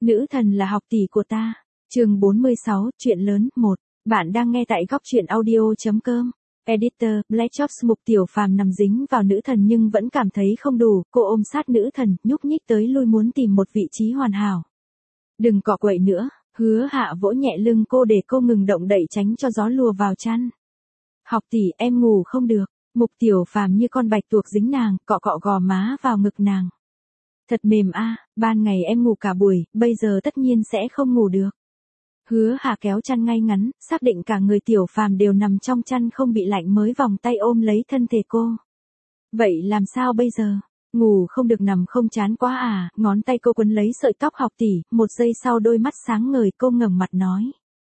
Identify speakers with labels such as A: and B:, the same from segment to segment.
A: Nữ thần là học tỷ của ta. Chương 46, chuyện lớn 1. Bạn đang nghe tại góc truyện audio.com. Editor, Black Chops. Mục Tiểu Phàm nằm dính vào nữ thần nhưng vẫn cảm thấy không đủ, cô ôm sát nữ thần, nhúc nhích tới lui muốn tìm một vị trí hoàn hảo. Đừng cọ quậy nữa, Hứa Hạ vỗ nhẹ lưng cô để cô ngừng động đậy tránh cho gió lùa vào chăn. Học tỷ, em ngủ không được. Mục Tiểu Phàm như con bạch tuộc dính nàng, cọ cọ gò má vào ngực nàng. Thật mềm a, ban ngày em ngủ cả buổi, bây giờ tất nhiên sẽ không ngủ được. Hứa Hạ kéo chăn ngay ngắn, xác định cả người Tiểu Phàm đều nằm trong chăn không bị lạnh mới vòng tay ôm lấy thân thể cô. Vậy làm sao bây giờ? Ngủ không được nằm không chán quá à? Ngón tay cô quấn lấy sợi tóc học tỷ, một giây sau đôi mắt sáng ngời cô ngẩng mặt nói.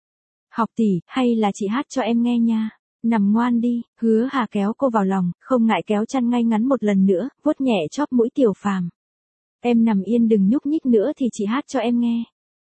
A: Học tỷ, hay là chị hát cho em nghe nha. Nằm ngoan đi, Hứa Hạ kéo cô vào lòng, không ngại kéo chăn ngay ngắn một lần nữa, vuốt nhẹ chóp mũi Tiểu Phàm. Em nằm yên đừng nhúc nhích nữa thì chị hát cho em nghe.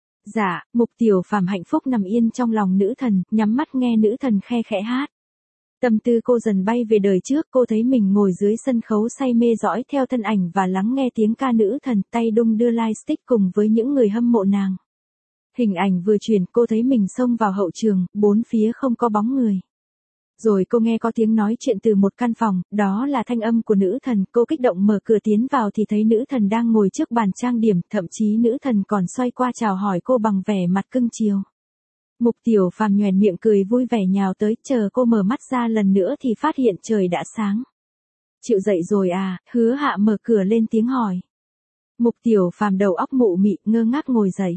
A: Dạ, Mục Tiểu Phàm hạnh phúc nằm yên trong lòng nữ thần, nhắm mắt nghe nữ thần khe khẽ hát. Tâm tư cô dần bay về đời trước, cô thấy mình ngồi dưới sân khấu say mê dõi theo thân ảnh và lắng nghe tiếng ca nữ thần, tay đung đưa lightstick cùng với những người hâm mộ nàng. Hình ảnh vừa chuyển, cô thấy mình xông vào hậu trường, bốn phía không có bóng người. Rồi cô nghe có tiếng nói chuyện từ một căn phòng, đó là thanh âm của nữ thần, cô kích động mở cửa tiến vào thì thấy nữ thần đang ngồi trước bàn trang điểm, thậm chí nữ thần còn xoay qua chào hỏi cô bằng vẻ mặt cưng chiều. Mục Tiểu Phàm nhoẻn miệng cười vui vẻ nhào tới, chờ cô mở mắt ra lần nữa thì phát hiện trời đã sáng. Chịu dậy rồi à? Hứa Hạ mở cửa lên tiếng hỏi. Mục Tiểu Phàm đầu óc mụ mị, ngơ ngác ngồi dậy.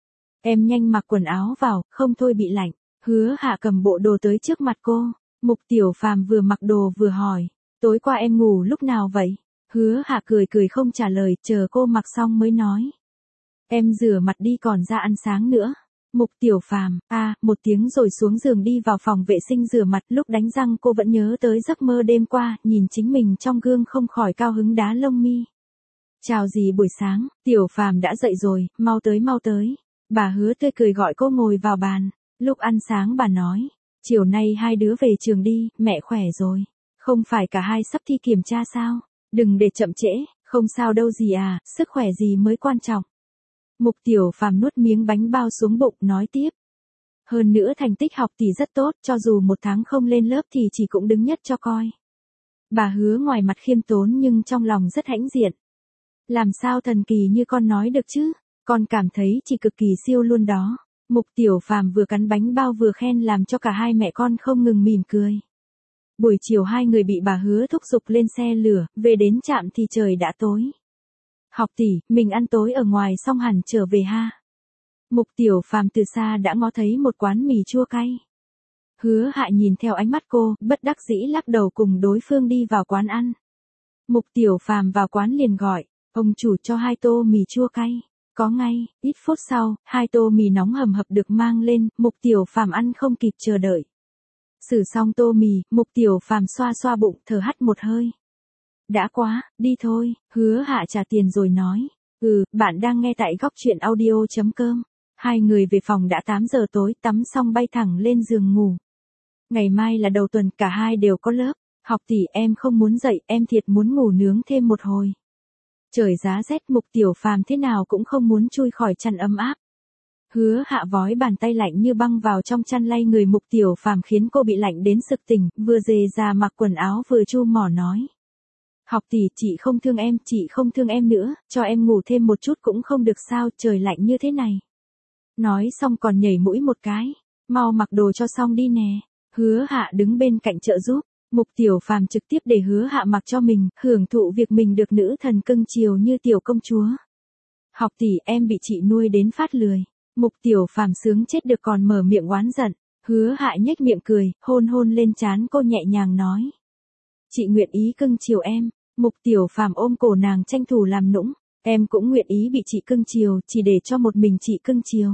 A: Em nhanh mặc quần áo vào, không thôi bị lạnh. Hứa Hạ cầm bộ đồ tới trước mặt cô. Mục Tiểu Phàm vừa mặc đồ vừa hỏi, tối qua em ngủ lúc nào vậy? Hứa Hạ cười cười không trả lời, chờ cô mặc xong mới nói. Em rửa mặt đi còn ra ăn sáng nữa. Mục Tiểu Phàm, một tiếng rồi xuống giường đi vào phòng vệ sinh rửa mặt, lúc đánh răng cô vẫn nhớ tới giấc mơ đêm qua, nhìn chính mình trong gương không khỏi cao hứng đá lông mi. Chào dì buổi sáng, Tiểu Phàm đã dậy rồi, mau tới mau tới. Bà Hứa tươi cười gọi cô ngồi vào bàn, lúc ăn sáng bà nói. Chiều nay hai đứa về trường đi, mẹ khỏe rồi. Không phải cả hai sắp thi kiểm tra sao? Đừng để chậm trễ, không sao đâu dì à, sức khỏe gì mới quan trọng. Mục Tiểu Phàm nuốt miếng bánh bao xuống bụng nói tiếp. Hơn nữa thành tích học thì rất tốt, cho dù một tháng không lên lớp thì chỉ cũng đứng nhất cho coi. Bà Hứa ngoài mặt khiêm tốn nhưng trong lòng rất hãnh diện. Làm sao thần kỳ như con nói được chứ? Con cảm thấy chỉ cực kỳ siêu luôn đó. Mục Tiểu Phàm vừa cắn bánh bao vừa khen làm cho cả hai mẹ con không ngừng mỉm cười. Buổi chiều hai người bị bà Hứa thúc giục lên xe lửa, về đến trạm thì trời đã tối. Học tỷ, mình ăn tối ở ngoài xong hẳn trở về ha. Mục Tiểu Phàm từ xa đã ngó thấy một quán mì chua cay. Hứa Hạ nhìn theo ánh mắt cô, bất đắc dĩ lắc đầu cùng đối phương đi vào quán ăn. Mục Tiểu Phàm vào quán liền gọi, ông chủ cho 2 tô mì chua cay. Có ngay, ít phút sau, 2 tô mì nóng hầm hập được mang lên, Mục Tiểu Phàm ăn không kịp chờ đợi. Xử xong tô mì, Mục Tiểu Phàm xoa xoa bụng, thở hắt một hơi. Đã quá, đi thôi, Hứa Hạ trả tiền rồi nói. Bạn đang nghe tại góc truyện audio.com. Hai người về phòng đã 8 giờ tối, tắm xong bay thẳng lên giường ngủ. Ngày mai là đầu tuần, cả hai đều có lớp. Học tỷ em không muốn dậy, em thiệt muốn ngủ nướng thêm một hồi. Trời giá rét, Mục Tiểu Phàm thế nào cũng không muốn chui khỏi chăn ấm áp. Hứa Hạ vói bàn tay lạnh như băng vào trong chăn lay người Mục Tiểu Phàm khiến cô bị lạnh đến sực tỉnh, vừa dề ra mặc quần áo vừa chu mỏ nói. Học tỷ, chị không thương em, chị không thương em nữa, cho em ngủ thêm một chút cũng không được sao, trời lạnh như thế này. Nói xong còn nhảy mũi một cái, mau mặc đồ cho xong đi nè. Hứa Hạ đứng bên cạnh trợ giúp. Mục Tiểu Phàm trực tiếp để Hứa Hạ mặc cho mình, hưởng thụ việc mình được nữ thần cưng chiều như tiểu công chúa. Học tỷ em bị chị nuôi đến phát lười. Mục Tiểu Phàm sướng chết được còn mở miệng oán giận. Hứa Hạ nhếch miệng cười, hôn hôn lên trán cô nhẹ nhàng nói. Chị nguyện ý cưng chiều em. Mục Tiểu Phàm ôm cổ nàng tranh thủ làm nũng. Em cũng nguyện ý bị chị cưng chiều, chỉ để cho một mình chị cưng chiều.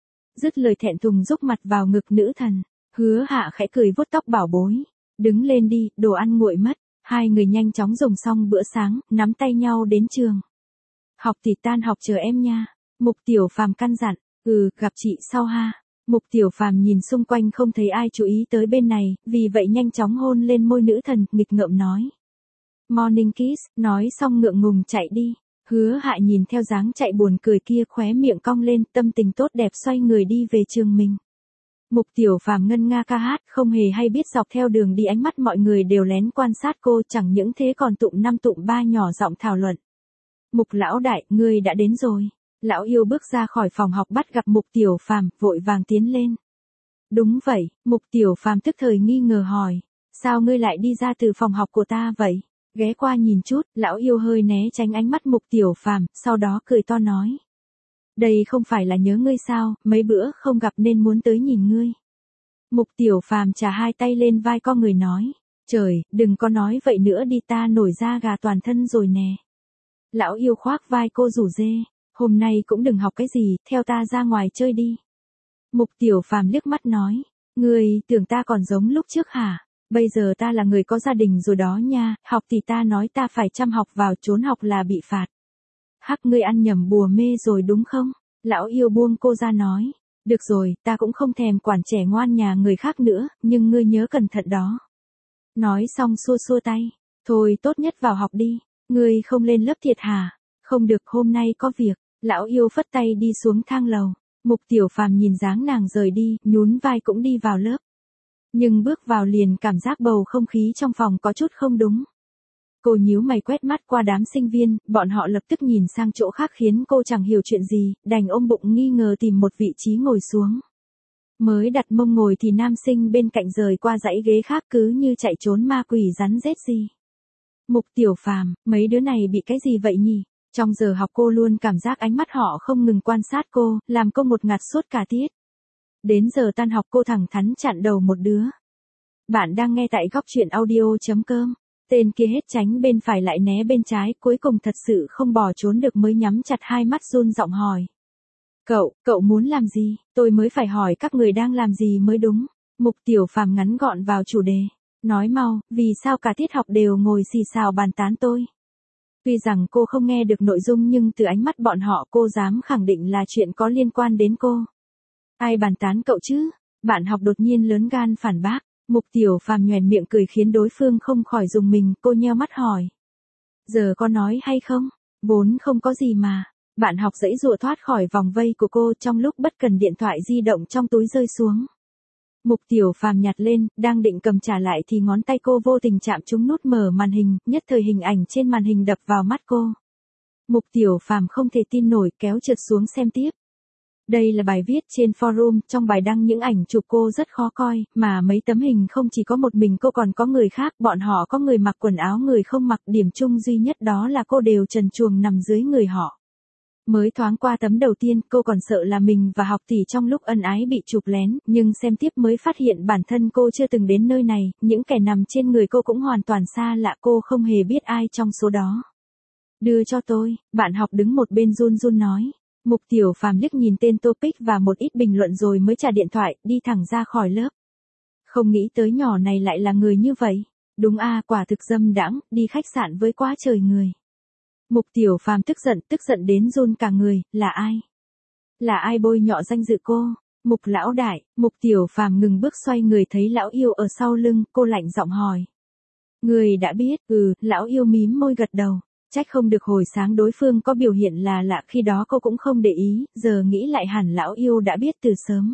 A: Dứt lời thẹn thùng rúc mặt vào ngực nữ thần. Hứa Hạ khẽ cười vuốt tóc bảo bối. Đứng lên đi, đồ ăn nguội mất. Hai người nhanh chóng dùng xong bữa sáng, nắm tay nhau đến trường. Học thì tan học chờ em nha. Mục Tiểu Phàm căn dặn. Gặp chị sau ha. Mục Tiểu Phàm nhìn xung quanh không thấy ai chú ý tới bên này, vì vậy nhanh chóng hôn lên môi nữ thần, nghịch ngợm nói. Morning kiss, nói xong ngượng ngùng chạy đi. Hứa Hại nhìn theo dáng chạy buồn cười kia khóe miệng cong lên, tâm tình tốt đẹp xoay người đi về trường mình. Mục Tiểu Phàm ngân nga ca hát, không hề hay biết dọc theo đường đi ánh mắt mọi người đều lén quan sát cô, chẳng những thế còn tụm năm tụm ba nhỏ giọng thảo luận. Mục lão đại, ngươi đã đến rồi. Lão yêu bước ra khỏi phòng học bắt gặp Mục Tiểu Phàm, vội vàng tiến lên. Đúng vậy, Mục Tiểu Phàm tức thời nghi ngờ hỏi. Sao ngươi lại đi ra từ phòng học của ta vậy? Ghé qua nhìn chút, lão yêu hơi né tránh ánh mắt Mục Tiểu Phàm, sau đó cười to nói. Đây không phải là nhớ ngươi sao, mấy bữa không gặp nên muốn tới nhìn ngươi. Mục Tiểu Phàm chà hai tay lên vai con người nói. Trời, đừng có nói vậy nữa đi, ta nổi da gà toàn thân rồi nè. Lão yêu khoác vai cô rủ rê. Hôm nay cũng đừng học cái gì, theo ta ra ngoài chơi đi. Mục Tiểu Phàm liếc mắt nói. Ngươi tưởng ta còn giống lúc trước hả? Bây giờ ta là người có gia đình rồi đó nha, học thì ta nói ta phải chăm học vào, trốn học là bị phạt. Hắc, ngươi ăn nhầm bùa mê rồi đúng không? Lão yêu buông cô ra nói. Được rồi, ta cũng không thèm quản trẻ ngoan nhà người khác nữa, nhưng ngươi nhớ cẩn thận đó. Nói xong xua xua tay. Thôi tốt nhất vào học đi. Ngươi không lên lớp thiệt hả? Không được, hôm nay có việc. Lão yêu phất tay đi xuống thang lầu. Mục Tiểu Phàm nhìn dáng nàng rời đi, nhún vai cũng đi vào lớp. Nhưng bước vào liền cảm giác bầu không khí trong phòng có chút không đúng. Cô nhíu mày quét mắt qua đám sinh viên, bọn họ lập tức nhìn sang chỗ khác khiến cô chẳng hiểu chuyện gì, đành ôm bụng nghi ngờ tìm một vị trí ngồi xuống. Mới đặt mông ngồi thì nam sinh bên cạnh rời qua dãy ghế khác cứ như chạy trốn ma quỷ rắn rết gì. Mục Tiểu Phàm, mấy đứa này bị cái gì vậy nhỉ? Trong giờ học cô luôn cảm giác ánh mắt họ không ngừng quan sát cô, làm cô một ngạt suốt cả tiết. Đến giờ tan học cô thẳng thắn chặn đầu một đứa. Bạn đang nghe tại góc truyện audio.com. Tên kia hết tránh bên phải lại né bên trái, cuối cùng thật sự không bỏ trốn được mới nhắm chặt hai mắt run giọng hỏi. Cậu muốn làm gì? Tôi mới phải hỏi các người đang làm gì mới đúng. Mục Tiểu Phàm ngắn gọn vào chủ đề. Nói mau, vì sao cả tiết học đều ngồi xì xào bàn tán tôi? Tuy rằng cô không nghe được nội dung nhưng từ ánh mắt bọn họ cô dám khẳng định là chuyện có liên quan đến cô. Ai bàn tán cậu chứ? Bạn học đột nhiên lớn gan phản bác. Mục Tiểu Phàm nhoẻn miệng cười khiến đối phương không khỏi rùng mình, cô nheo mắt hỏi. Giờ có nói hay không? Vốn không có gì mà. Bạn học giãy giụa thoát khỏi vòng vây của cô trong lúc bất cần điện thoại di động trong túi rơi xuống. Mục Tiểu Phàm nhặt lên, đang định cầm trả lại thì ngón tay cô vô tình chạm trúng nút mở màn hình, nhất thời hình ảnh trên màn hình đập vào mắt cô. Mục Tiểu Phàm không thể tin nổi, kéo trượt xuống xem tiếp. Đây là bài viết trên forum, trong bài đăng những ảnh chụp cô rất khó coi, mà mấy tấm hình không chỉ có một mình cô còn có người khác, bọn họ có người mặc quần áo người không mặc, điểm chung duy nhất đó là cô đều trần truồng nằm dưới người họ. Mới thoáng qua tấm đầu tiên, cô còn sợ là mình và học tỷ trong lúc ân ái bị chụp lén, nhưng xem tiếp mới phát hiện bản thân cô chưa từng đến nơi này, những kẻ nằm trên người cô cũng hoàn toàn xa lạ, cô không hề biết ai trong số đó. Đưa cho tôi, bạn học đứng một bên run run nói. Mục Tiểu Phàm liếc nhìn tên topic và một ít bình luận rồi mới trả điện thoại, đi thẳng ra khỏi lớp. Không nghĩ tới nhỏ này lại là người như vậy. Đúng a, quả thực dâm đãng, đi khách sạn với quá trời người. Mục Tiểu Phàm tức giận đến run cả người, là ai? Là ai bôi nhọ danh dự cô? Mục lão đại. Mục Tiểu Phàm ngừng bước xoay người thấy lão yêu ở sau lưng, cô lạnh giọng hỏi. Người đã biết, lão yêu mím môi gật đầu. Trách không được hồi sáng đối phương có biểu hiện là lạ, khi đó cô cũng không để ý, giờ nghĩ lại hẳn lão yêu đã biết từ sớm.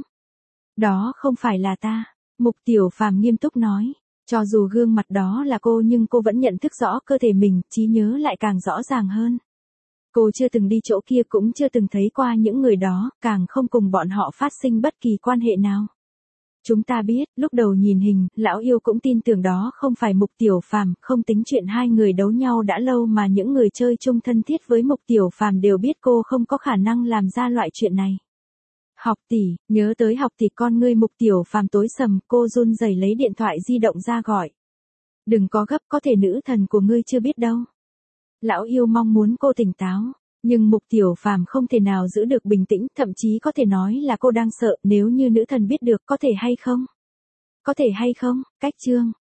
A: Đó không phải là ta. Mục Tiểu Phàm nghiêm túc nói. Cho dù gương mặt đó là cô nhưng cô vẫn nhận thức rõ cơ thể mình, trí nhớ lại càng rõ ràng hơn. Cô chưa từng đi chỗ kia cũng chưa từng thấy qua những người đó, càng không cùng bọn họ phát sinh bất kỳ quan hệ nào. Chúng ta biết, lúc đầu nhìn hình, lão yêu cũng tin tưởng đó không phải Mục Tiểu Phàm, không tính chuyện hai người đấu nhau đã lâu mà những người chơi chung thân thiết với Mục Tiểu Phàm đều biết cô không có khả năng làm ra loại chuyện này. Học tỷ, nhớ tới học tỷ con ngươi. Mục Tiểu Phàm tối sầm, cô run rẩy lấy điện thoại di động ra gọi. Đừng có gấp, có thể nữ thần của ngươi chưa biết đâu. Lão yêu mong muốn cô tỉnh táo. Nhưng Mục Tiểu Phàm không thể nào giữ được bình tĩnh, thậm chí có thể nói là cô đang sợ, nếu như nữ thần biết được có thể hay không? Có thể hay không? Cách chương.